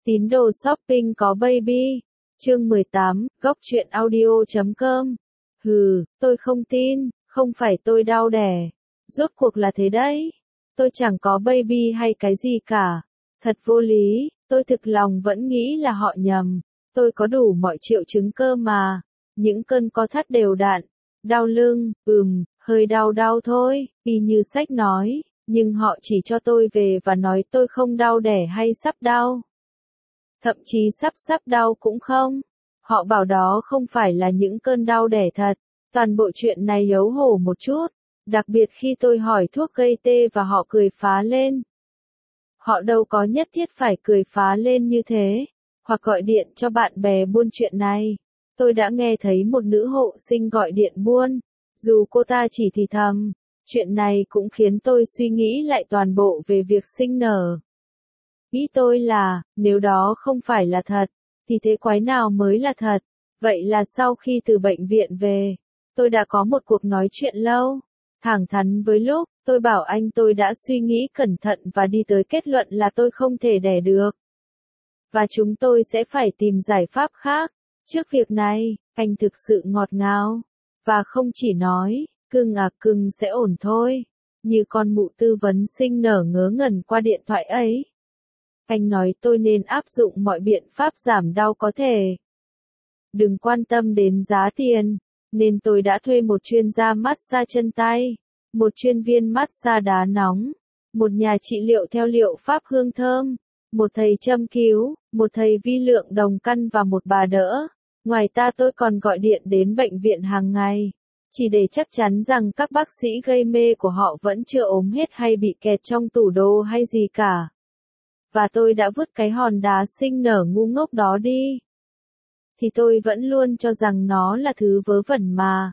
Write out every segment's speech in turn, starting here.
Tín đồ shopping có baby. Chương 18, góc truyện audio.com. Tôi không tin, không phải tôi đau đẻ. Rốt cuộc là thế đấy. Tôi chẳng có baby hay cái gì cả. Thật vô lý, tôi thực lòng vẫn nghĩ là họ nhầm. Tôi có đủ mọi triệu chứng cơ mà. Những cơn co thắt đều đặn. Đau lưng, hơi đau thôi, y như sách nói. Nhưng họ chỉ cho tôi về và nói tôi không đau đẻ hay sắp đau. Thậm chí sắp đau cũng không. Họ bảo đó không phải là những cơn đau đẻ thật. Toàn bộ chuyện này xấu hổ một chút. Đặc biệt khi tôi hỏi thuốc gây tê và họ cười phá lên. Họ đâu có nhất thiết phải cười phá lên như thế. Hoặc gọi điện cho bạn bè buôn chuyện này. Tôi đã nghe thấy một nữ hộ sinh gọi điện buôn. Dù cô ta chỉ thì thầm. Chuyện này cũng khiến tôi suy nghĩ lại toàn bộ về việc sinh nở. Ý tôi là, nếu đó không phải là thật, thì thế quái nào mới là thật? Vậy là sau khi từ bệnh viện về, tôi đã có một cuộc nói chuyện lâu, thẳng thắn với lúc, tôi bảo anh tôi đã suy nghĩ cẩn thận và đi tới kết luận là tôi không thể đẻ được. Và chúng tôi sẽ phải tìm giải pháp khác. Trước việc này, anh thực sự ngọt ngào. Và không chỉ nói, cưng sẽ ổn thôi. Như con mụ tư vấn sinh nở ngớ ngẩn qua điện thoại ấy. Anh nói tôi nên áp dụng mọi biện pháp giảm đau có thể. Đừng quan tâm đến giá tiền, nên tôi đã thuê một chuyên gia massage chân tay, một chuyên viên massage đá nóng, một nhà trị liệu theo liệu pháp hương thơm, một thầy châm cứu, một thầy vi lượng đồng căn và một bà đỡ. Ngoài ra tôi còn gọi điện đến bệnh viện hàng ngày, chỉ để chắc chắn rằng các bác sĩ gây mê của họ vẫn chưa ốm hết hay bị kẹt trong tủ đồ hay gì cả. Và tôi đã vứt cái hòn đá sinh nở ngu ngốc đó đi. Thì tôi vẫn luôn cho rằng nó là thứ vớ vẩn mà.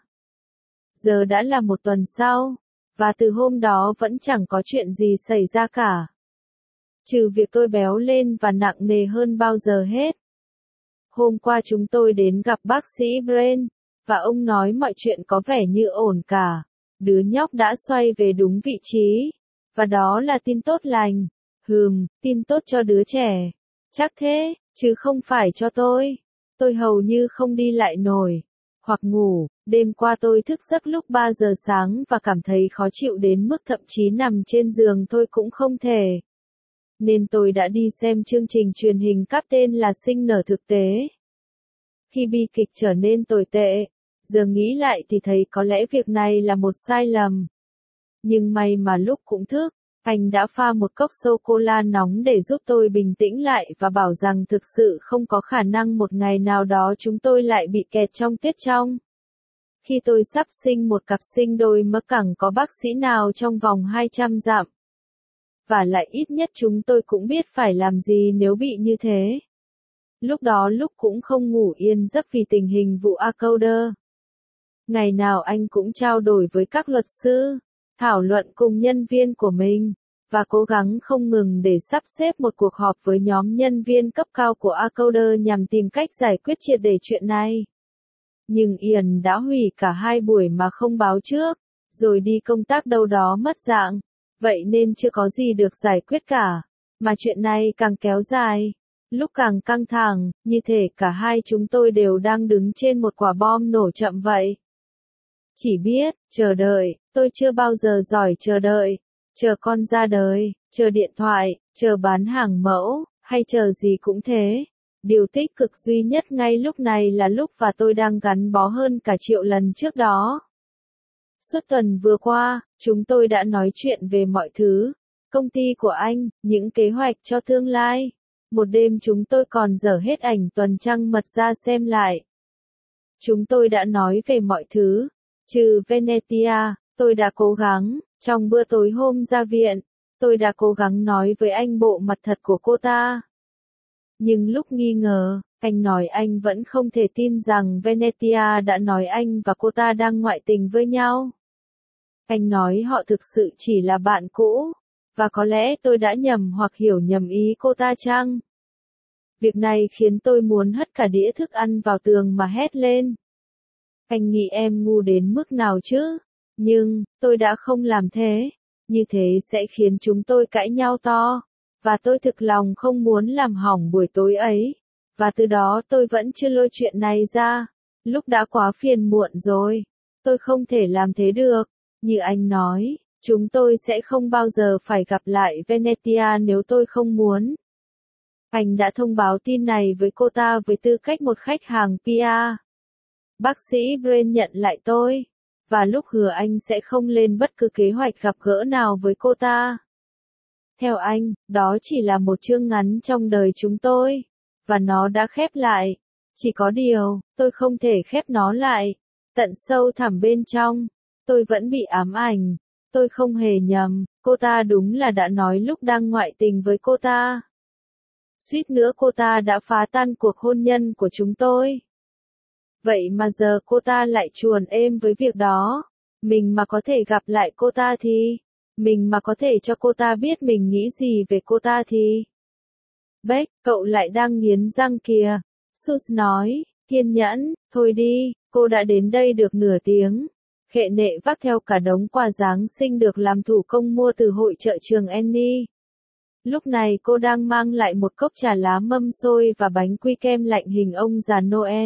Giờ đã là một tuần sau, và từ hôm đó vẫn chẳng có chuyện gì xảy ra cả. Trừ việc tôi béo lên và nặng nề hơn bao giờ hết. Hôm qua chúng tôi đến gặp bác sĩ Brent, và ông nói mọi chuyện có vẻ như ổn cả. Đứa nhóc đã xoay về đúng vị trí, và đó là tin tốt lành. Tin tốt cho đứa trẻ. Chắc thế, chứ không phải cho tôi. Tôi hầu như không đi lại nổi. Hoặc ngủ, đêm qua tôi thức giấc lúc 3 giờ sáng và cảm thấy khó chịu đến mức thậm chí nằm trên giường tôi cũng không thể. Nên tôi đã đi xem chương trình truyền hình có tên là Sinh nở thực tế. Khi bi kịch trở nên tồi tệ, giờ nghĩ lại thì thấy có lẽ việc này là một sai lầm. Nhưng may mà lúc cũng thức, anh đã pha một cốc sô-cô-la nóng để giúp tôi bình tĩnh lại và bảo rằng thực sự không có khả năng một ngày nào đó chúng tôi lại bị kẹt trong tuyết trong. Khi tôi sắp sinh một cặp sinh đôi mà chẳng có bác sĩ nào trong vòng 200 dặm. Và lại ít nhất chúng tôi cũng biết phải làm gì nếu bị như thế. Lúc đó lúc cũng không ngủ yên giấc vì tình hình vụ Acorder. Ngày nào anh cũng trao đổi với các luật sư, thảo luận cùng nhân viên của mình, và cố gắng không ngừng để sắp xếp một cuộc họp với nhóm nhân viên cấp cao của Acorder nhằm tìm cách giải quyết triệt để chuyện này. Nhưng Ian đã hủy cả 2 buổi mà không báo trước, rồi đi công tác đâu đó mất dạng, vậy nên chưa có gì được giải quyết cả, mà chuyện này càng kéo dài, lúc càng căng thẳng, như thể cả hai chúng tôi đều đang đứng trên một quả bom nổ chậm vậy. Chỉ biết, chờ đợi, tôi chưa bao giờ giỏi chờ đợi, chờ con ra đời, chờ điện thoại, chờ bán hàng mẫu, hay chờ gì cũng thế. Điều tích cực duy nhất ngay lúc này là lúc và tôi đang gắn bó hơn cả triệu lần trước đó. Suốt tuần vừa qua, chúng tôi đã nói chuyện về mọi thứ, công ty của anh, những kế hoạch cho tương lai. Một đêm chúng tôi còn dở hết ảnh tuần trăng mật ra xem lại. Chúng tôi đã nói về mọi thứ. Trừ Venetia, tôi đã cố gắng, trong bữa tối hôm ra viện, tôi đã cố gắng nói với anh bộ mặt thật của cô ta. Nhưng lúc nghi ngờ, anh nói anh vẫn không thể tin rằng Venetia đã nói anh và cô ta đang ngoại tình với nhau. Anh nói họ thực sự chỉ là bạn cũ, và có lẽ tôi đã nhầm hoặc hiểu nhầm ý cô ta chăng? Việc này khiến tôi muốn hất cả đĩa thức ăn vào tường mà hét lên. Anh nghĩ em ngu đến mức nào chứ? Nhưng, tôi đã không làm thế. Như thế sẽ khiến chúng tôi cãi nhau to. Và tôi thực lòng không muốn làm hỏng buổi tối ấy. Và từ đó tôi vẫn chưa lôi chuyện này ra. Lúc đã quá phiền muộn rồi. Tôi không thể làm thế được. Như anh nói, chúng tôi sẽ không bao giờ phải gặp lại Venetia nếu tôi không muốn. Anh đã thông báo tin này với cô ta với tư cách một khách hàng PR. Bác sĩ Brain nhận lại tôi. Và lúc hứa anh sẽ không lên bất cứ kế hoạch gặp gỡ nào với cô ta. Theo anh, đó chỉ là một chương ngắn trong đời chúng tôi. Và nó đã khép lại. Chỉ có điều, tôi không thể khép nó lại. Tận sâu thẳm bên trong, tôi vẫn bị ám ảnh. Tôi không hề nhầm, cô ta đúng là đã nói lúc đang ngoại tình với cô ta. Suýt nữa cô ta đã phá tan cuộc hôn nhân của chúng tôi. Vậy mà giờ cô ta lại chuồn êm với việc đó. Mình mà có thể gặp lại cô ta thì... Mình mà có thể cho cô ta biết mình nghĩ gì về cô ta thì... Beck, cậu lại đang nghiến răng kìa. Sus nói, kiên nhẫn, thôi đi, cô đã đến đây được nửa tiếng. Khệ nệ vác theo cả đống quà Giáng sinh được làm thủ công mua từ hội chợ trường Annie. Lúc này cô đang mang lại một cốc trà lá mâm xôi và bánh quy kem lạnh hình ông già Noel.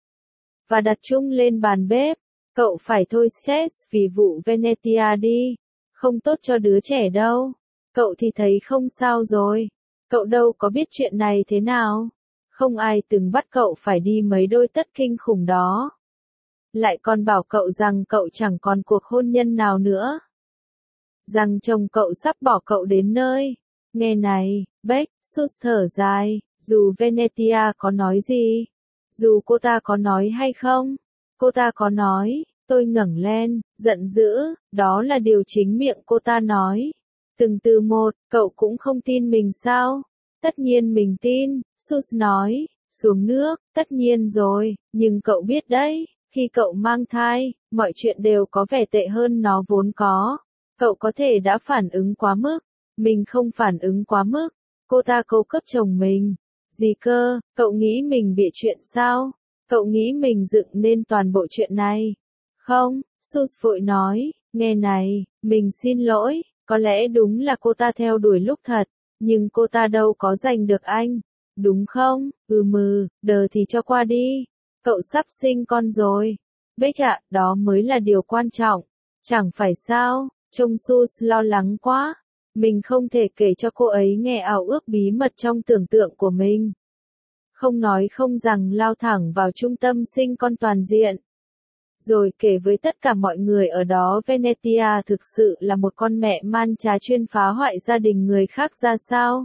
Và đặt chung lên bàn bếp. Cậu phải thôi stress vì vụ Venetia đi. Không tốt cho đứa trẻ đâu. Cậu thì thấy không sao rồi. Cậu đâu có biết chuyện này thế nào. Không ai từng bắt cậu phải đi mấy đôi tất kinh khủng đó. Lại còn bảo cậu rằng cậu chẳng còn cuộc hôn nhân nào nữa. Rằng chồng cậu sắp bỏ cậu đến nơi. Nghe này, Beck, Sus thở dài, dù Venetia có nói gì, dù cô ta có nói hay không, cô ta có nói, tôi ngẩng lên, giận dữ, đó là điều chính miệng cô ta nói. Từng từ một, cậu cũng không tin mình sao? Tất nhiên mình tin, Sus nói, xuống nước, tất nhiên rồi, nhưng cậu biết đấy, khi cậu mang thai, mọi chuyện đều có vẻ tệ hơn nó vốn có. Cậu có thể đã phản ứng quá mức. Mình không phản ứng quá mức. Cô ta câu cấp chồng mình. Gì cơ, cậu nghĩ mình bị chuyện sao? Cậu nghĩ mình dựng nên toàn bộ chuyện này? Không, Sus vội nói, nghe này, mình xin lỗi, có lẽ đúng là cô ta theo đuổi lúc thật, nhưng cô ta đâu có giành được anh. Đúng không? Đờ thì cho qua đi. Cậu sắp sinh con rồi. Beck ạ, đó mới là điều quan trọng. Chẳng phải sao, trông Sus lo lắng quá. Mình không thể kể cho cô ấy nghe ảo ước bí mật trong tưởng tượng của mình. Không nói không rằng lao thẳng vào trung tâm sinh con toàn diện. Rồi kể với tất cả mọi người ở đó Venetia thực sự là một con mẹ man trá chuyên phá hoại gia đình người khác ra sao.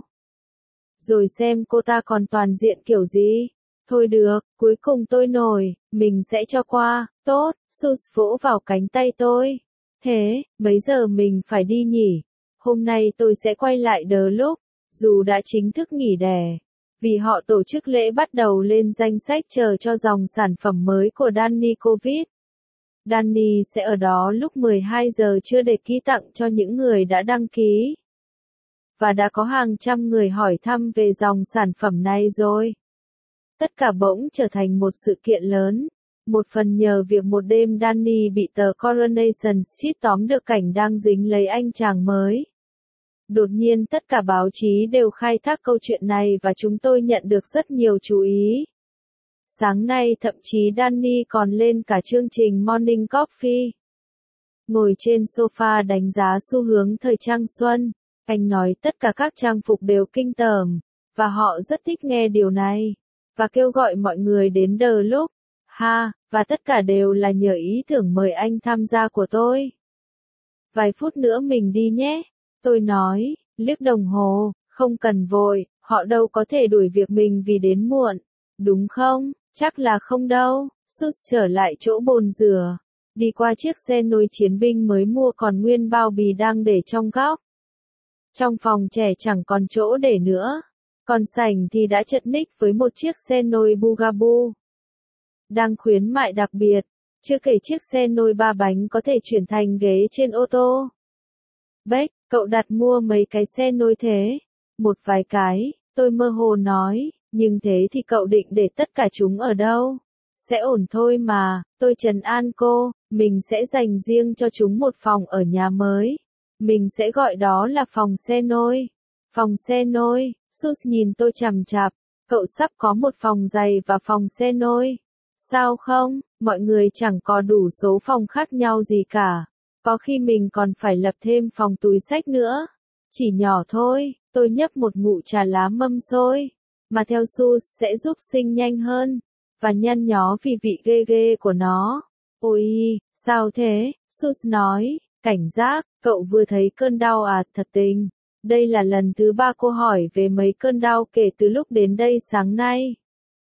Rồi xem cô ta còn toàn diện kiểu gì. Thôi được, cuối cùng tôi nổi, mình sẽ cho qua, tốt, Sus vỗ vào cánh tay tôi. Thế, mấy giờ mình phải đi nhỉ? Hôm nay tôi sẽ quay lại The Loop, dù đã chính thức nghỉ đẻ. Vì họ tổ chức lễ bắt đầu lên danh sách chờ cho dòng sản phẩm mới của Danny Covid. Danny sẽ ở đó lúc 12 giờ trưa để ký tặng cho những người đã đăng ký. Và đã có hàng trăm người hỏi thăm về dòng sản phẩm này rồi. Tất cả bỗng trở thành một sự kiện lớn. Một phần nhờ việc một đêm Danny bị tờ Coronation Street tóm được cảnh đang dính lấy anh chàng mới. Đột nhiên tất cả báo chí đều khai thác câu chuyện này và chúng tôi nhận được rất nhiều chú ý. Sáng nay thậm chí Danny còn lên cả chương trình Morning Coffee. Ngồi trên sofa đánh giá xu hướng thời trang xuân, anh nói tất cả các trang phục đều kinh tởm, và họ rất thích nghe điều này, và kêu gọi mọi người đến The Loop. Và tất cả đều là nhờ ý tưởng mời anh tham gia của tôi. Vài phút nữa mình đi nhé. Tôi nói, liếc đồng hồ, không cần vội, họ đâu có thể đuổi việc mình vì đến muộn. Đúng không? Chắc là không đâu. Sus trở lại chỗ bồn rửa. Đi qua chiếc xe nôi chiến binh mới mua còn nguyên bao bì đang để trong góc. Trong phòng trẻ chẳng còn chỗ để nữa. Còn sảnh thì đã chật ních với một chiếc xe nôi Bugaboo. Đang khuyến mại đặc biệt. Chưa kể chiếc xe nôi 3 bánh có thể chuyển thành ghế trên ô tô. Beck, cậu đặt mua mấy cái xe nôi thế? Một vài cái, tôi mơ hồ nói, nhưng thế thì cậu định để tất cả chúng ở đâu? Sẽ ổn thôi mà, tôi trấn an cô, mình sẽ dành riêng cho chúng một phòng ở nhà mới. Mình sẽ gọi đó là phòng xe nôi. Phòng xe nôi, Sus nhìn tôi chằm chằm. Cậu sắp có một phòng giày và phòng xe nôi. Sao không, mọi người chẳng có đủ số phòng khác nhau gì cả. Có khi mình còn phải lập thêm phòng túi xách nữa. Chỉ nhỏ thôi, tôi nhấp một ngụm trà lá mâm xôi. Mà theo Sus sẽ giúp sinh nhanh hơn. Và nhăn nhó vì vị ghê ghê của nó. Ôi, sao thế? Sus nói, cảnh giác, cậu vừa thấy cơn đau à? Thật tình. Đây là lần thứ 3 cô hỏi về mấy cơn đau kể từ lúc đến đây sáng nay.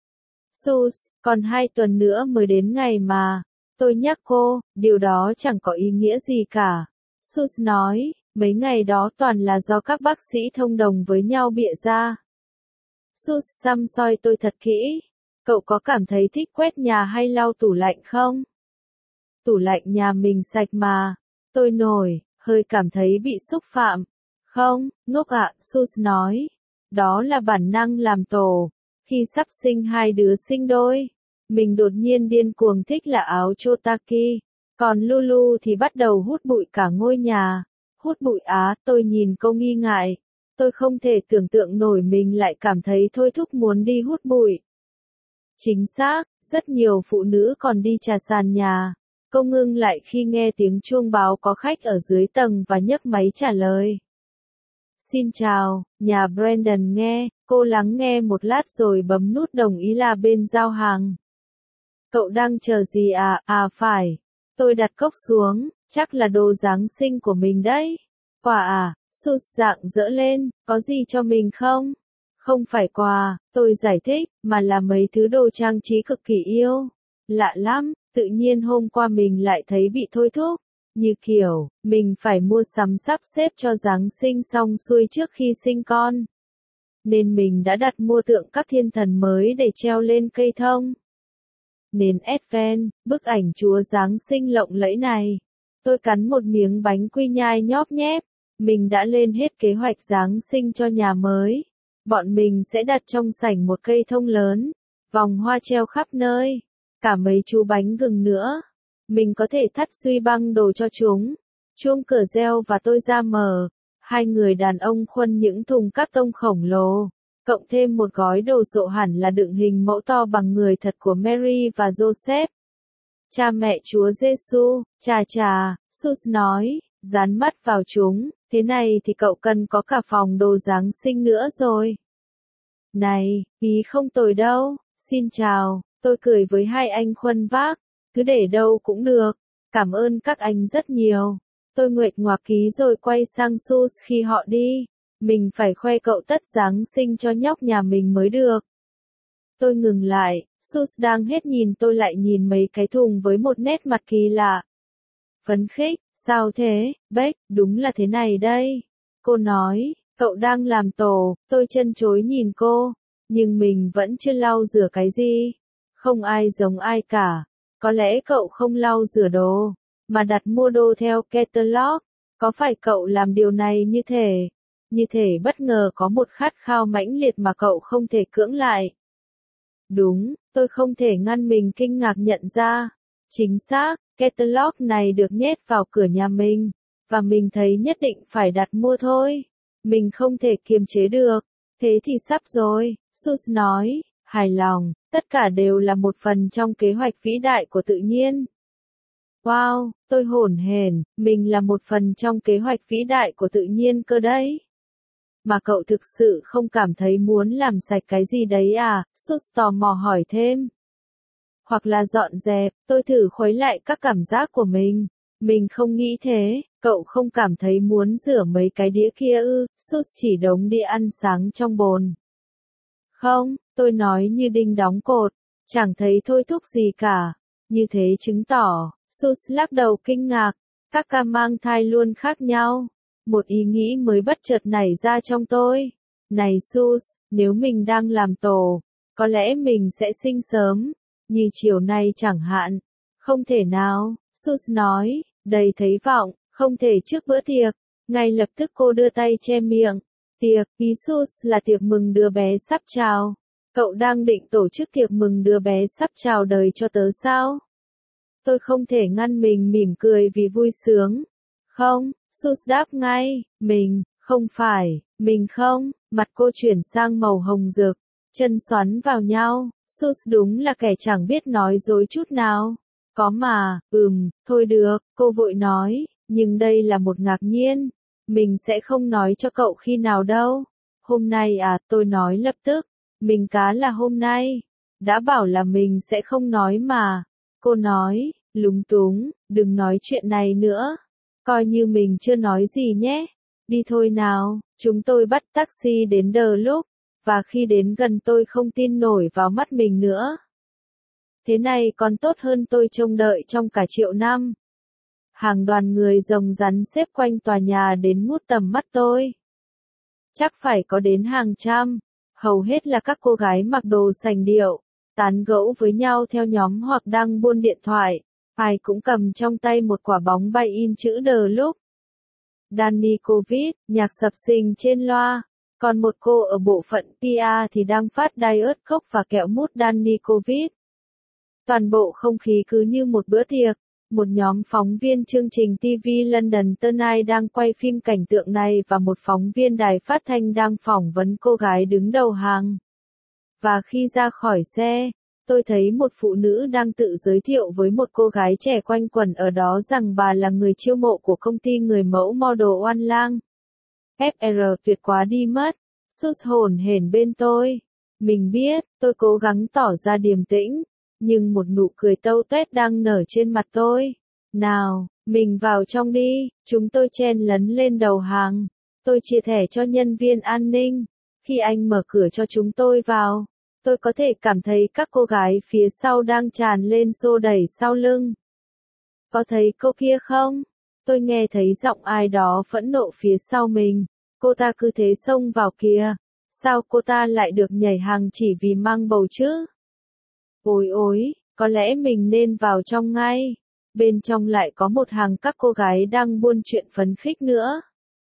Sus, còn 2 tuần nữa mới đến ngày mà. Tôi nhắc cô, điều đó chẳng có ý nghĩa gì cả. Sus nói, mấy ngày đó toàn là do các bác sĩ thông đồng với nhau bịa ra. Sus xăm soi tôi thật kỹ. Cậu có cảm thấy thích quét nhà hay lau tủ lạnh không? Tủ lạnh nhà mình sạch mà. Tôi nổi, hơi cảm thấy bị xúc phạm. Không, ngốc ạ, Sus nói. Đó là bản năng làm tổ. Khi sắp sinh 2 đứa sinh đôi, mình đột nhiên điên cuồng thích là áo Chotaki. Còn Lulu thì bắt đầu hút bụi cả ngôi nhà. Hút bụi á, tôi nhìn cô nghi ngại. Tôi không thể tưởng tượng nổi mình lại cảm thấy thôi thúc muốn đi hút bụi. Chính xác, rất nhiều phụ nữ còn đi trà sàn nhà. Cô ngưng lại khi nghe tiếng chuông báo có khách ở dưới tầng và nhấc máy trả lời. Xin chào, nhà Brandon nghe, cô lắng nghe một lát rồi bấm nút đồng ý là bên giao hàng. Cậu đang chờ gì à? À phải. Tôi đặt cốc xuống, chắc là đồ Giáng sinh của mình đấy. Quà à? Sus rạng rỡ lên, có gì cho mình không? Không phải quà, tôi giải thích, mà là mấy thứ đồ trang trí cực kỳ yêu. Lạ lắm, tự nhiên hôm qua mình lại thấy bị thôi thúc. Như kiểu, mình phải mua sắm sắp xếp cho Giáng sinh xong xuôi trước khi sinh con. Nên mình đã đặt mua tượng các thiên thần mới để treo lên cây thông. Nến Advent, bức ảnh Chúa Giáng sinh lộng lẫy này. Tôi cắn một miếng bánh quy nhai nhóp nhép. Mình đã lên hết kế hoạch Giáng sinh cho nhà mới. Bọn mình sẽ đặt trong sảnh một cây thông lớn. Vòng hoa treo khắp nơi. Cả mấy chú bánh gừng nữa. Mình có thể thắt duy băng đồ cho chúng. Chuông cửa reo và tôi ra mở. 2 người đàn ông khuân những thùng cát tông khổng lồ. Cộng thêm một gói đồ sộ hẳn là đựng hình mẫu to bằng người thật của Mary và Joseph. Cha mẹ Chúa Giêsu, chà, Sus nói, dán mắt vào chúng, thế này thì cậu cần có cả phòng đồ Giáng sinh nữa rồi. Này, ý không tồi đâu, xin chào, tôi cười với 2 anh khuân vác, cứ để đâu cũng được, cảm ơn các anh rất nhiều. Tôi nguệch ngoạc ký rồi quay sang Sus khi họ đi. Mình phải khoe cậu tất Giáng sinh cho nhóc nhà mình mới được. Tôi ngừng lại, Sus đang hết nhìn tôi lại nhìn mấy cái thùng với một nét mặt kỳ lạ. Phấn khích, sao thế, Beck, đúng là thế này đây. Cô nói, cậu đang làm tổ, tôi chân chối nhìn cô, nhưng mình vẫn chưa lau rửa cái gì. Không ai giống ai cả, có lẽ cậu không lau rửa đồ, mà đặt mua đồ theo catalog. Có phải cậu làm điều này như thể bất ngờ có một khát khao mãnh liệt mà cậu không thể cưỡng lại? Đúng, tôi không thể ngăn mình kinh ngạc nhận ra. Chính xác, catalog này được nhét vào cửa nhà mình, và mình thấy nhất định phải đặt mua thôi. Mình không thể kiềm chế được. Thế thì sắp rồi, Sus nói, hài lòng, tất cả đều là một phần trong kế hoạch vĩ đại của tự nhiên. Wow, tôi hổn hển, mình là một phần trong kế hoạch vĩ đại của tự nhiên cơ đấy. Mà cậu thực sự không cảm thấy muốn làm sạch cái gì đấy à? Sus tò mò hỏi thêm. Hoặc là dọn dẹp, tôi thử khuấy lại các cảm giác của mình. Mình không nghĩ thế, cậu không cảm thấy muốn rửa mấy cái đĩa kia ư? Sus chỉ đống đĩa ăn sáng trong bồn. Không, tôi nói như đinh đóng cột, chẳng thấy thôi thúc gì cả. Như thế chứng tỏ, Sus lắc đầu kinh ngạc, các ca mang thai luôn khác nhau. Một ý nghĩ mới bất chợt nảy ra trong tôi. Này Sus, nếu mình đang làm tổ, có lẽ mình sẽ sinh sớm, như chiều nay chẳng hạn. Không thể nào, Sus nói, đầy thấy vọng, không thể trước bữa tiệc. Ngay lập tức cô đưa tay che miệng. Tiệc, ý Sus là tiệc mừng đứa bé sắp chào. Cậu đang định tổ chức tiệc mừng đứa bé sắp chào đời cho tớ sao? Tôi không thể ngăn mình mỉm cười vì vui sướng. Không, Sus đáp ngay, không phải, Mình không, mặt cô chuyển sang màu hồng rực, chân xoắn vào nhau, Sus đúng là kẻ chẳng biết nói dối chút nào. Có mà, thôi được, cô vội nói, nhưng đây là một ngạc nhiên. Mình sẽ không nói cho cậu khi nào đâu. Hôm nay à, tôi nói lập tức. Mình cá là hôm nay. Đã bảo là mình sẽ không nói mà. Cô nói, lúng túng, đừng nói chuyện này nữa. Coi như mình chưa nói gì nhé. Đi thôi nào, chúng tôi bắt taxi đến The Loop. Và khi đến gần tôi không tin nổi vào mắt mình nữa. Thế này còn tốt hơn tôi trông đợi trong cả triệu năm. Hàng đoàn người rồng rắn xếp quanh tòa nhà đến ngút tầm mắt tôi. Chắc phải có đến hàng trăm, hầu hết là các cô gái mặc đồ sành điệu, tán gẫu với nhau theo nhóm hoặc đang buôn điện thoại. Ai cũng cầm trong tay một quả bóng bay in chữ The Loop. Danny Covid, nhạc sập sình trên loa. Còn một cô ở bộ phận PR thì đang phát diet coke và kẹo mút Danny Covid. Toàn bộ không khí cứ như một bữa tiệc. Một nhóm phóng viên chương trình TV London Tonight đang quay phim cảnh tượng này và một phóng viên đài phát thanh đang phỏng vấn cô gái đứng đầu hàng. Và khi ra khỏi xe, tôi thấy một phụ nữ đang tự giới thiệu với một cô gái trẻ quanh quẩn ở đó rằng bà là người chiêu mộ của công ty người mẫu model Oan Lang. FR tuyệt quá đi mất. Sus hồn hển bên tôi. Mình biết, tôi cố gắng tỏ ra điềm tĩnh, nhưng một nụ cười tâu tuét đang nở trên mặt tôi. Nào, mình vào trong đi, chúng tôi chen lấn lên đầu hàng. Tôi chia thẻ cho nhân viên an ninh. Khi anh mở cửa cho chúng tôi vào, tôi có thể cảm thấy các cô gái phía sau đang tràn lên xô đẩy sau lưng. Có thấy cô kia không? Tôi nghe thấy giọng ai đó phẫn nộ phía sau mình. Cô ta cứ thế xông vào kìa. Sao cô ta lại được nhảy hàng chỉ vì mang bầu chứ? Ôi, có lẽ mình nên vào trong ngay. Bên trong lại có một hàng các cô gái đang buôn chuyện phấn khích nữa.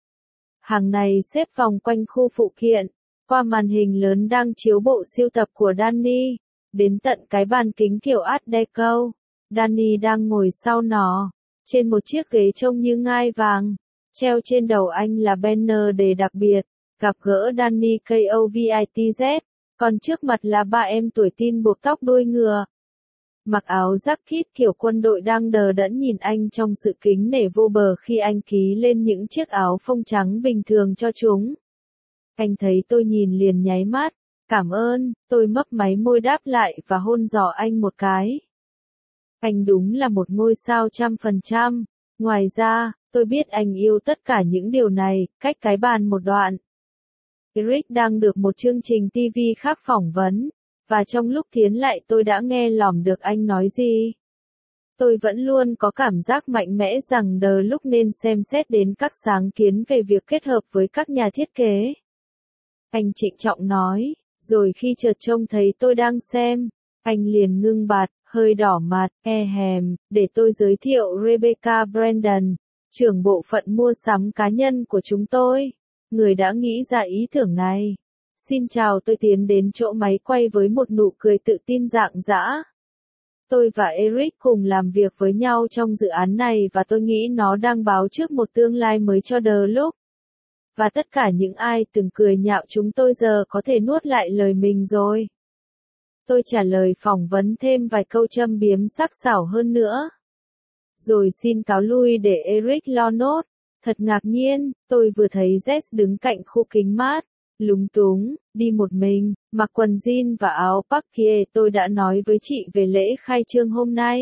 Hàng này xếp vòng quanh khu phụ kiện, qua màn hình lớn đang chiếu bộ sưu tập của Danny, đến tận cái bàn kính kiểu Art Deco. Danny đang ngồi sau nó, trên một chiếc ghế trông như ngai vàng. Treo trên đầu anh là banner đề đặc biệt, gặp gỡ Danny KOVITZ, còn trước mặt là ba em tuổi teen buộc tóc đuôi ngựa. Mặc áo jacket kiểu quân đội đang đờ đẫn nhìn anh trong sự kính nể vô bờ khi anh ký lên những chiếc áo phông trắng bình thường cho chúng. Anh thấy tôi nhìn liền nháy mắt, cảm ơn, tôi mấp máy môi đáp lại và hôn giò anh một cái. Anh đúng là một ngôi sao 100%. Ngoài ra, tôi biết anh yêu tất cả những điều này, cách cái bàn một đoạn. Eric đang được một chương trình TV khác phỏng vấn, và trong lúc tiến lại tôi đã nghe lỏm được anh nói gì. Tôi vẫn luôn có cảm giác mạnh mẽ rằng The Look nên xem xét đến các sáng kiến về việc kết hợp với các nhà thiết kế. Anh trịnh trọng nói, rồi khi chợt trông thấy tôi đang xem, anh liền ngưng bặt, hơi đỏ mặt, để tôi giới thiệu Rebecca Brandon, trưởng bộ phận mua sắm cá nhân của chúng tôi, người đã nghĩ ra ý tưởng này. Xin chào, tôi tiến đến chỗ máy quay với một nụ cười tự tin rạng rã. Tôi và Eric cùng làm việc với nhau trong dự án này và tôi nghĩ nó đang báo trước một tương lai mới cho The Look. Và tất cả những ai từng cười nhạo chúng tôi giờ có thể nuốt lại lời mình rồi. Tôi trả lời phỏng vấn thêm vài câu châm biếm sắc sảo hơn nữa. Rồi xin cáo lui để Eric lo nốt. Thật ngạc nhiên, tôi vừa thấy Jess đứng cạnh khu kính mát, lúng túng, đi một mình, mặc quần jean và áo paquiet. Tôi đã nói với chị về lễ khai trương hôm nay.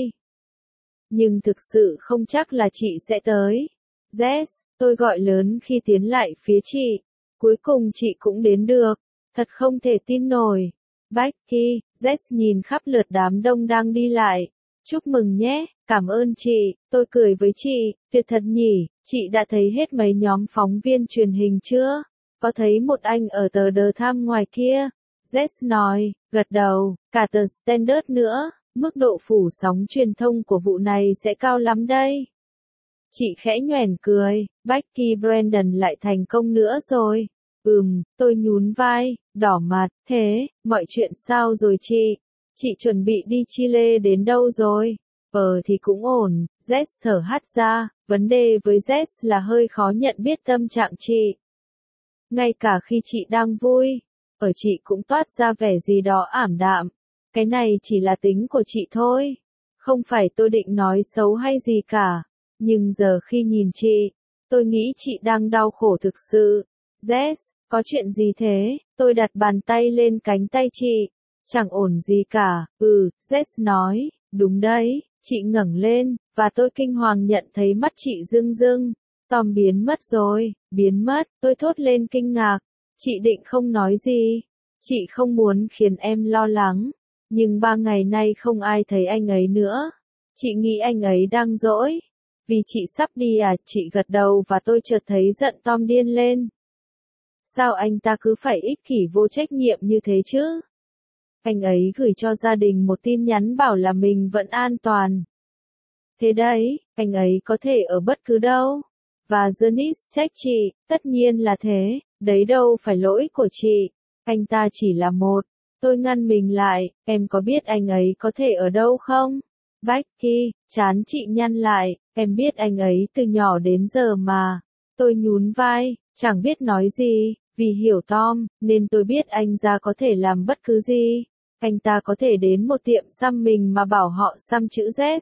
Nhưng thực sự không chắc là chị sẽ tới. Jess, tôi gọi lớn khi tiến lại phía chị. Cuối cùng chị cũng đến được. Thật không thể tin nổi. Becky, Jess nhìn khắp lượt đám đông đang đi lại. Chúc mừng nhé, cảm ơn chị, tôi cười với chị, tuyệt thật nhỉ, chị đã thấy hết mấy nhóm phóng viên truyền hình chưa? Có thấy một anh ở tờ The Times ngoài kia? Jess nói, gật đầu, cả tờ Standard nữa, mức độ phủ sóng truyền thông của vụ này sẽ cao lắm đây. Chị khẽ nhoẻn cười, Becky Brandon lại thành công nữa rồi. Tôi nhún vai, đỏ mặt, thế, mọi chuyện sao rồi chị? Chị chuẩn bị đi Chile đến đâu rồi? Thì cũng ổn, Jess thở hắt ra, vấn đề với Jess là hơi khó nhận biết tâm trạng chị. Ngay cả khi chị đang vui, ở chị cũng toát ra vẻ gì đó ảm đạm. Cái này chỉ là tính của chị thôi. Không phải tôi định nói xấu hay gì cả. Nhưng giờ khi nhìn chị, tôi nghĩ chị đang đau khổ thực sự. Jess, có chuyện gì thế? Tôi đặt bàn tay lên cánh tay chị. Chẳng ổn gì cả. Jess nói, đúng đấy. Chị ngẩng lên, và tôi kinh hoàng nhận thấy mắt chị rưng rưng. Tom biến mất rồi, biến mất, tôi thốt lên kinh ngạc. Chị định không nói gì. Chị không muốn khiến em lo lắng. Nhưng 3 ngày nay không ai thấy anh ấy nữa. Chị nghĩ anh ấy đang dỗi. Vì chị sắp đi à? Chị gật đầu và tôi chợt thấy giận Tom điên lên. Sao anh ta cứ phải ích kỷ vô trách nhiệm như thế chứ? Anh ấy gửi cho gia đình một tin nhắn bảo là mình vẫn an toàn. Thế đấy, anh ấy có thể ở bất cứ đâu. Và Janice trách chị, tất nhiên là thế, đấy đâu phải lỗi của chị. Anh ta chỉ là một. Tôi ngăn mình lại, em có biết anh ấy có thể ở đâu không? Becky, trán chị nhăn lại, em biết anh ấy từ nhỏ đến giờ mà. Tôi nhún vai, chẳng biết nói gì, vì hiểu Tom, nên tôi biết anh ra có thể làm bất cứ gì. Anh ta có thể đến một tiệm xăm mình mà bảo họ xăm chữ Z.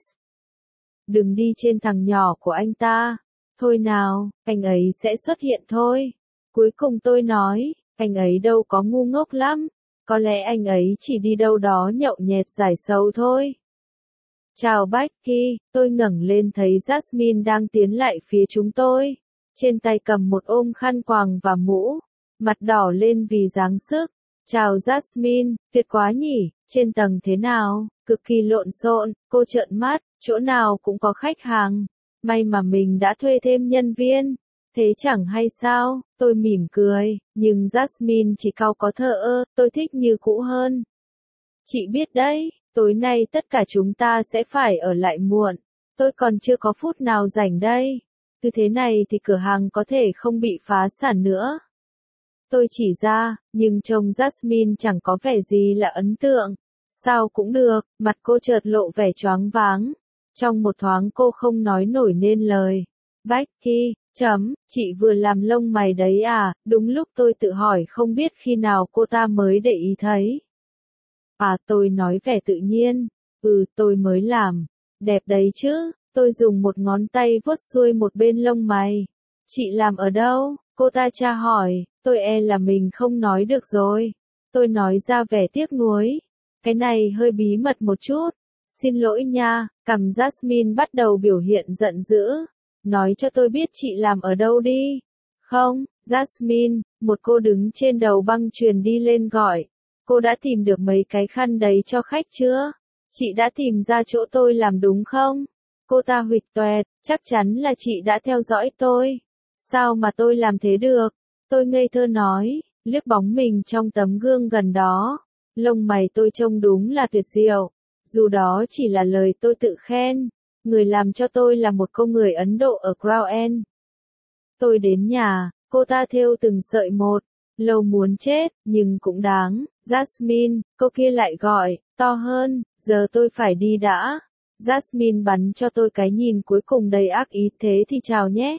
Đừng đi trên thằng nhỏ của anh ta. Thôi nào, anh ấy sẽ xuất hiện thôi. Cuối cùng tôi nói, anh ấy đâu có ngu ngốc lắm. Có lẽ anh ấy chỉ đi đâu đó nhậu nhẹt giải sầu thôi. Chào Becky, tôi ngẩng lên thấy Jasmine đang tiến lại phía chúng tôi. Trên tay cầm một ôm khăn quàng và mũ. Mặt đỏ lên vì dáng sức. Chào Jasmine, tuyệt quá nhỉ, trên tầng thế nào? Cực kỳ lộn xộn, cô trợn mắt, chỗ nào cũng có khách hàng. May mà mình đã thuê thêm nhân viên. Thế chẳng hay sao, tôi mỉm cười, nhưng Jasmine chỉ cau có thờ ơ, tôi thích như cũ hơn. Chị biết đấy, tối nay tất cả chúng ta sẽ phải ở lại muộn. Tôi còn chưa có phút nào rảnh đây. Cứ thế này thì cửa hàng có thể không bị phá sản nữa. Tôi chỉ ra, nhưng trông Jasmine chẳng có vẻ gì là ấn tượng. Sao cũng được, mặt cô chợt lộ vẻ choáng váng. Trong một thoáng cô không nói nổi nên lời. Becky, chị vừa làm lông mày đấy à? Đúng lúc tôi tự hỏi không biết khi nào cô ta mới để ý thấy. À, tôi nói vẻ tự nhiên. Tôi mới làm. Đẹp đấy chứ, tôi dùng một ngón tay vuốt xuôi một bên lông mày. Chị làm ở đâu? Cô ta tra hỏi, tôi e là mình không nói được rồi. Tôi nói ra vẻ tiếc nuối. Cái này hơi bí mật một chút. Xin lỗi nha, cằm Jasmine bắt đầu biểu hiện giận dữ. Nói cho tôi biết chị làm ở đâu đi. Không, Jasmine, một cô đứng trên đầu băng chuyền đi lên gọi. Cô đã tìm được mấy cái khăn đấy cho khách chưa? Chị đã tìm ra chỗ tôi làm đúng không? Cô ta huỵch toẹt, chắc chắn là chị đã theo dõi tôi. Sao mà tôi làm thế được? Tôi ngây thơ nói, liếc bóng mình trong tấm gương gần đó. Lông mày tôi trông đúng là tuyệt diệu. Dù đó chỉ là lời tôi tự khen. Người làm cho tôi là một cô người Ấn Độ ở Crown End. Tôi đến nhà, cô ta thêu từng sợi một. Lâu muốn chết, nhưng cũng đáng. Jasmine, cô kia lại gọi, to hơn, giờ tôi phải đi đã. Jasmine bắn cho tôi cái nhìn cuối cùng đầy ác ý, thế thì chào nhé.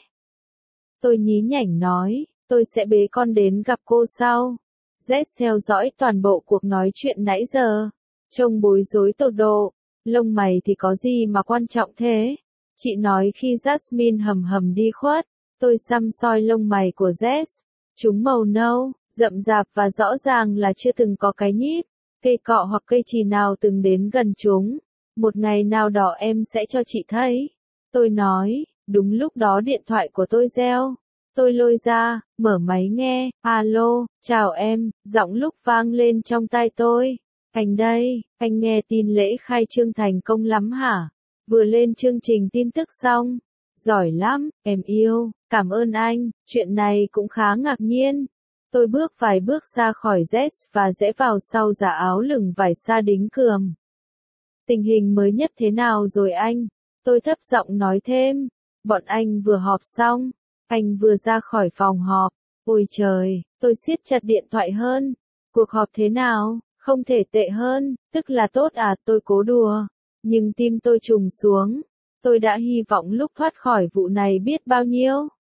Tôi nhí nhảnh nói, tôi sẽ bế con đến gặp cô sau. Jess theo dõi toàn bộ cuộc nói chuyện nãy giờ. Trông bối rối tột độ. Lông mày thì có gì mà quan trọng thế? Chị nói khi Jasmine hầm hầm đi khuất. Tôi săm soi lông mày của Jess. Chúng màu nâu, rậm rạp và rõ ràng là chưa từng có cái nhíp, cây cọ hoặc cây chì nào từng đến gần chúng. Một ngày nào đó em sẽ cho chị thấy. Tôi nói, đúng lúc đó điện thoại của tôi reo. Tôi lôi ra, mở máy nghe, alo, chào em, giọng lúc vang lên trong tai tôi. Anh đây, anh nghe tin lễ khai trương thành công lắm hả? Vừa lên chương trình tin tức xong. Giỏi lắm, em yêu, cảm ơn anh, chuyện này cũng khá ngạc nhiên. Tôi bước vài bước ra khỏi Jess và rẽ vào sau giả áo lửng vải sa đính cườm. Tình hình mới nhất thế nào rồi anh? Tôi thấp giọng nói thêm. Bọn anh vừa họp xong. Anh vừa ra khỏi phòng họp. Ôi trời, tôi siết chặt điện thoại hơn. Cuộc họp thế nào? Không thể tệ hơn, tức là tốt à? Tôi cố đùa. Nhưng tim tôi trùng xuống. Tôi đã hy vọng lúc thoát khỏi vụ này biết bao nhiêu.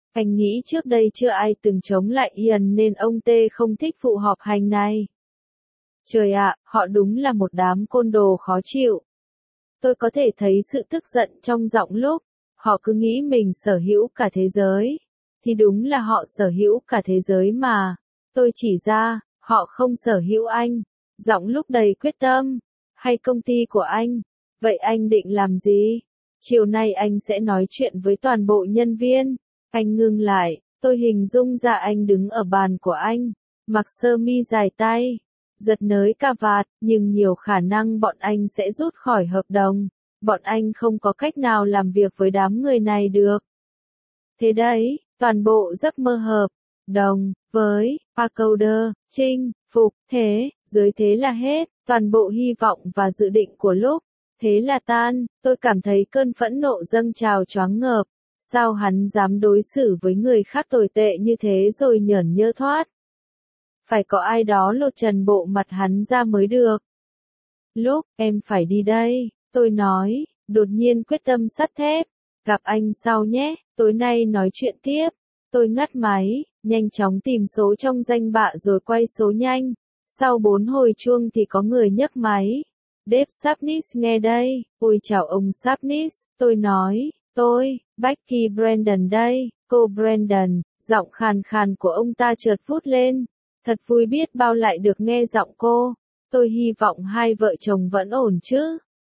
Anh nghĩ trước đây chưa ai từng chống lại Ian nên ông T không thích vụ họp hành này. Trời ạ, họ đúng là một đám côn đồ khó chịu. Tôi có thể thấy sự tức giận trong giọng lúc họ cứ nghĩ mình sở hữu cả thế giới. Thì đúng là họ sở hữu cả thế giới mà. Tôi chỉ ra, họ không sở hữu anh. Giọng lúc đầy quyết tâm. Hay công ty của anh. Vậy anh định làm gì? Chiều nay anh sẽ nói chuyện với toàn bộ nhân viên. Anh ngưng lại, tôi hình dung ra anh đứng ở bàn của anh, mặc sơ mi dài tay, giật nới cà vạt, nhưng nhiều khả năng bọn anh sẽ rút khỏi hợp đồng. Bọn anh không có cách nào làm việc với đám người này được. Thế đấy, toàn bộ giấc mơ hợp đồng với Pacoder, chinh phục, dưới thế là hết, toàn bộ hy vọng và dự định của lúc. Thế là tan, tôi cảm thấy cơn phẫn nộ dâng trào choáng ngợp. Sao hắn dám đối xử với người khác tồi tệ như thế rồi nhởn nhơ thoát? Phải có ai đó lột trần bộ mặt hắn ra mới được. Lúc, em phải đi đây, tôi nói, đột nhiên quyết tâm sắt thép. Gặp anh sau nhé, tối nay nói chuyện tiếp. Tôi ngắt máy, nhanh chóng tìm số trong danh bạ rồi quay số nhanh. Sau 4 hồi chuông thì có người nhấc máy. Dave Sapnis nghe đây. Ôi chào ông Sapnis, tôi nói. Becky Brandon đây, cô Brandon, giọng khàn khàn của ông ta chợt vút lên. Thật vui biết bao lại được nghe giọng cô. Tôi hy vọng hai vợ chồng vẫn ổn chứ.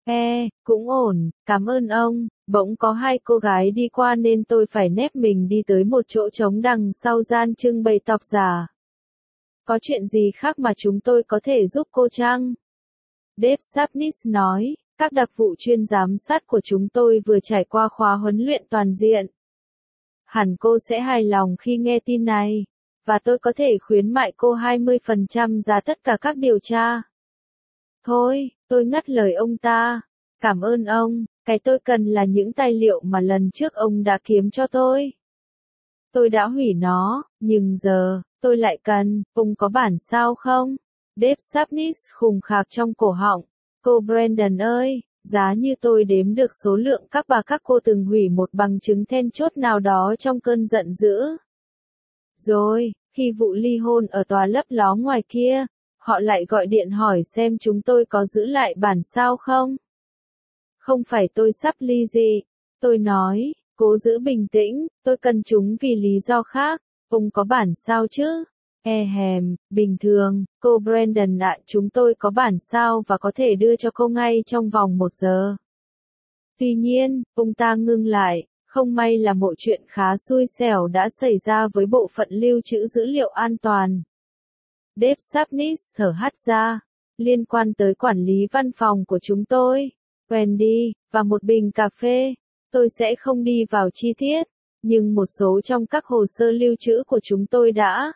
Cũng ổn, cảm ơn ông. Bỗng có hai cô gái đi qua nên tôi phải nép mình đi tới một chỗ trống đằng sau gian trưng bày tóc giả. Có chuyện gì khác mà chúng tôi có thể giúp cô chăng? Dave Sapnis nói. Các đặc vụ chuyên giám sát của chúng tôi vừa trải qua khóa huấn luyện toàn diện. Hẳn cô sẽ hài lòng khi nghe tin này. Và tôi có thể khuyến mại cô 20% giá tất cả các điều tra. Thôi, tôi ngắt lời ông ta. Cảm ơn ông, cái tôi cần là những tài liệu mà lần trước ông đã kiếm cho tôi. Tôi đã hủy nó, nhưng giờ, tôi lại cần, ông có bản sao không? Dave Sapnis khùng khạc trong cổ họng. Cô Brandon ơi, giá như tôi đếm được số lượng các bà các cô từng hủy một bằng chứng then chốt nào đó trong cơn giận dữ. Rồi, khi vụ ly hôn ở tòa lấp ló ngoài kia, họ lại gọi điện hỏi xem chúng tôi có giữ lại bản sao không? Không phải tôi sắp ly dị. Tôi nói, cố giữ bình tĩnh, tôi cần chúng vì lý do khác. Ông có bản sao chứ? Bình thường, cô Brandon ạ, chúng tôi có bản sao và có thể đưa cho cô ngay trong vòng 1 giờ. Tuy nhiên, ông ta ngưng lại, không may là một chuyện khá xui xẻo đã xảy ra với bộ phận lưu trữ dữ liệu an toàn. Dave Sapnis thở hắt ra, liên quan tới quản lý văn phòng của chúng tôi, Wendy, và một bình cà phê. Tôi sẽ không đi vào chi tiết, nhưng một số trong các hồ sơ lưu trữ của chúng tôi đã.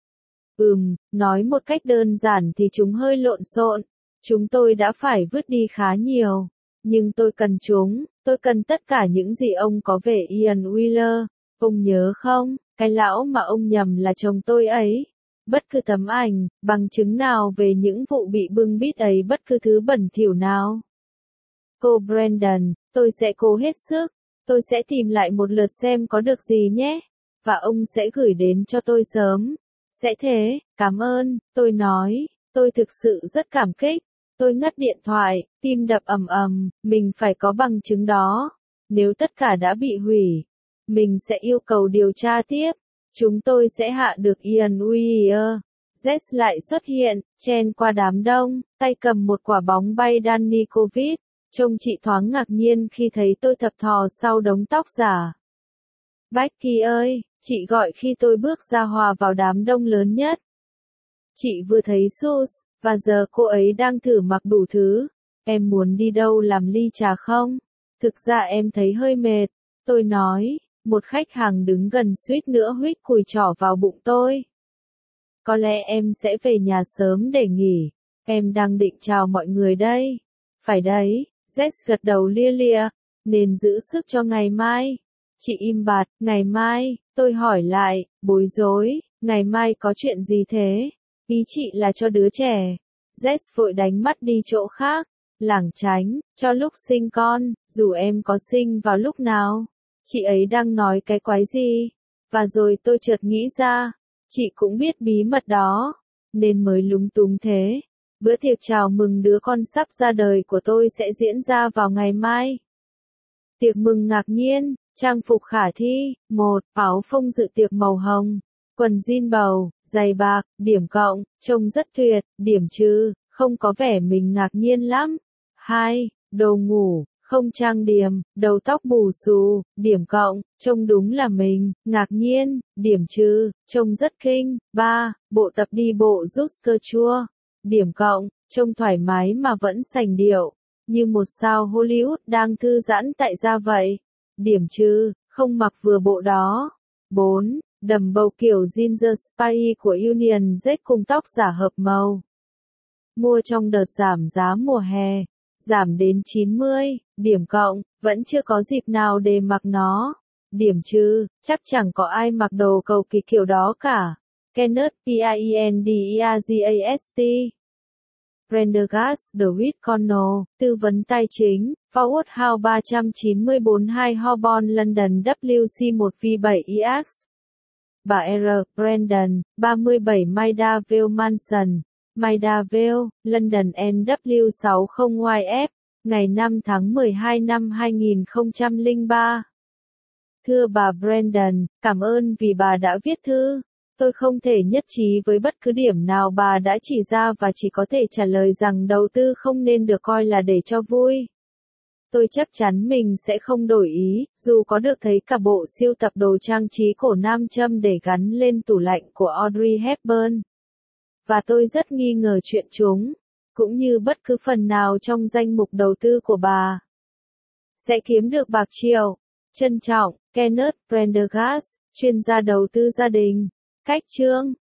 Nói một cách đơn giản thì chúng hơi lộn xộn. Chúng tôi đã phải vứt đi khá nhiều. Nhưng tôi cần chúng, tôi cần tất cả những gì ông có về Ian Wheeler. Ông nhớ không, cái lão mà ông nhầm là chồng tôi ấy. Bất cứ tấm ảnh, bằng chứng nào về những vụ bị bưng bít ấy, bất cứ thứ bẩn thỉu nào. Cô Brandon, tôi sẽ cố hết sức. Tôi sẽ tìm lại một lượt xem có được gì nhé. Và ông sẽ gửi đến cho tôi sớm. Sẽ thế, cảm ơn, tôi nói, tôi thực sự rất cảm kích. Tôi ngắt điện thoại, tim đập ầm ầm, mình phải có bằng chứng đó. Nếu tất cả đã bị hủy, mình sẽ yêu cầu điều tra tiếp. Chúng tôi sẽ hạ được Ian Wheeler. Jess lại xuất hiện, chen qua đám đông, tay cầm một quả bóng bay Danny Covid. Trông chị thoáng ngạc nhiên khi thấy tôi thập thò sau đống tóc giả. Becky ơi, chị gọi khi tôi bước ra hòa vào đám đông lớn nhất. Chị vừa thấy Sus, và giờ cô ấy đang thử mặc đủ thứ. Em muốn đi đâu làm ly trà không? Thực ra em thấy hơi mệt. Tôi nói, một khách hàng đứng gần suýt nữa huých cùi trỏ vào bụng tôi. Có lẽ em sẽ về nhà sớm để nghỉ. Em đang định chào mọi người đây. Phải đấy, Jess gật đầu lia lịa. Nên giữ sức cho ngày mai. Chị im bặt, ngày mai, tôi hỏi lại, bối rối, ngày mai có chuyện gì thế? Ý chị là cho đứa trẻ. Jess vội đánh mắt đi chỗ khác, lảng tránh, cho lúc sinh con, dù em có sinh vào lúc nào. Chị ấy đang nói cái quái gì? Và rồi tôi chợt nghĩ ra, chị cũng biết bí mật đó, nên mới lúng túng thế. Bữa tiệc chào mừng đứa con sắp ra đời của tôi sẽ diễn ra vào ngày mai. Tiệc mừng ngạc nhiên, trang phục khả thi, 1. Áo phông dự tiệc màu hồng, quần jean bầu, giày bạc, điểm cộng, trông rất tuyệt, điểm trừ, không có vẻ mình ngạc nhiên lắm. 2. Đồ ngủ, không trang điểm, đầu tóc bù xù, điểm cộng, trông đúng là mình, ngạc nhiên, điểm trừ, trông rất kinh. 3. Bộ tập đi bộ rút cơ chua, điểm cộng, trông thoải mái mà vẫn sành điệu, như một sao Hollywood đang thư giãn tại gia vậy. Điểm trừ, không mặc vừa bộ đó. 4. Đầm bầu kiểu Ginger Spy của Union Jack cùng tóc giả hợp màu. Mua trong đợt giảm giá mùa hè, giảm đến 90, điểm cộng, vẫn chưa có dịp nào để mặc nó. Điểm trừ, chắc chẳng có ai mặc đồ cầu kỳ kiểu đó cả. Kenneth Pendergast, Prendergast DeWitt Connell, tư vấn tài chính, Forward House 394-2 Holborn London WC1V7EX. Bà R. Brandon, 37 Maida Vale Mansion, Maida Vale, London NW60YF, ngày 5 tháng 12 năm 2003. Thưa bà Brandon, cảm ơn vì bà đã viết thư. Tôi không thể nhất trí với bất cứ điểm nào bà đã chỉ ra và chỉ có thể trả lời rằng đầu tư không nên được coi là để cho vui. Tôi chắc chắn mình sẽ không đổi ý, dù có được thấy cả bộ siêu tập đồ trang trí cổ nam châm để gắn lên tủ lạnh của Audrey Hepburn. Và tôi rất nghi ngờ chuyện chúng, cũng như bất cứ phần nào trong danh mục đầu tư của bà, sẽ kiếm được bạc triệu. Trân trọng, Kenneth Prendergast, chuyên gia đầu tư gia đình. Cách chương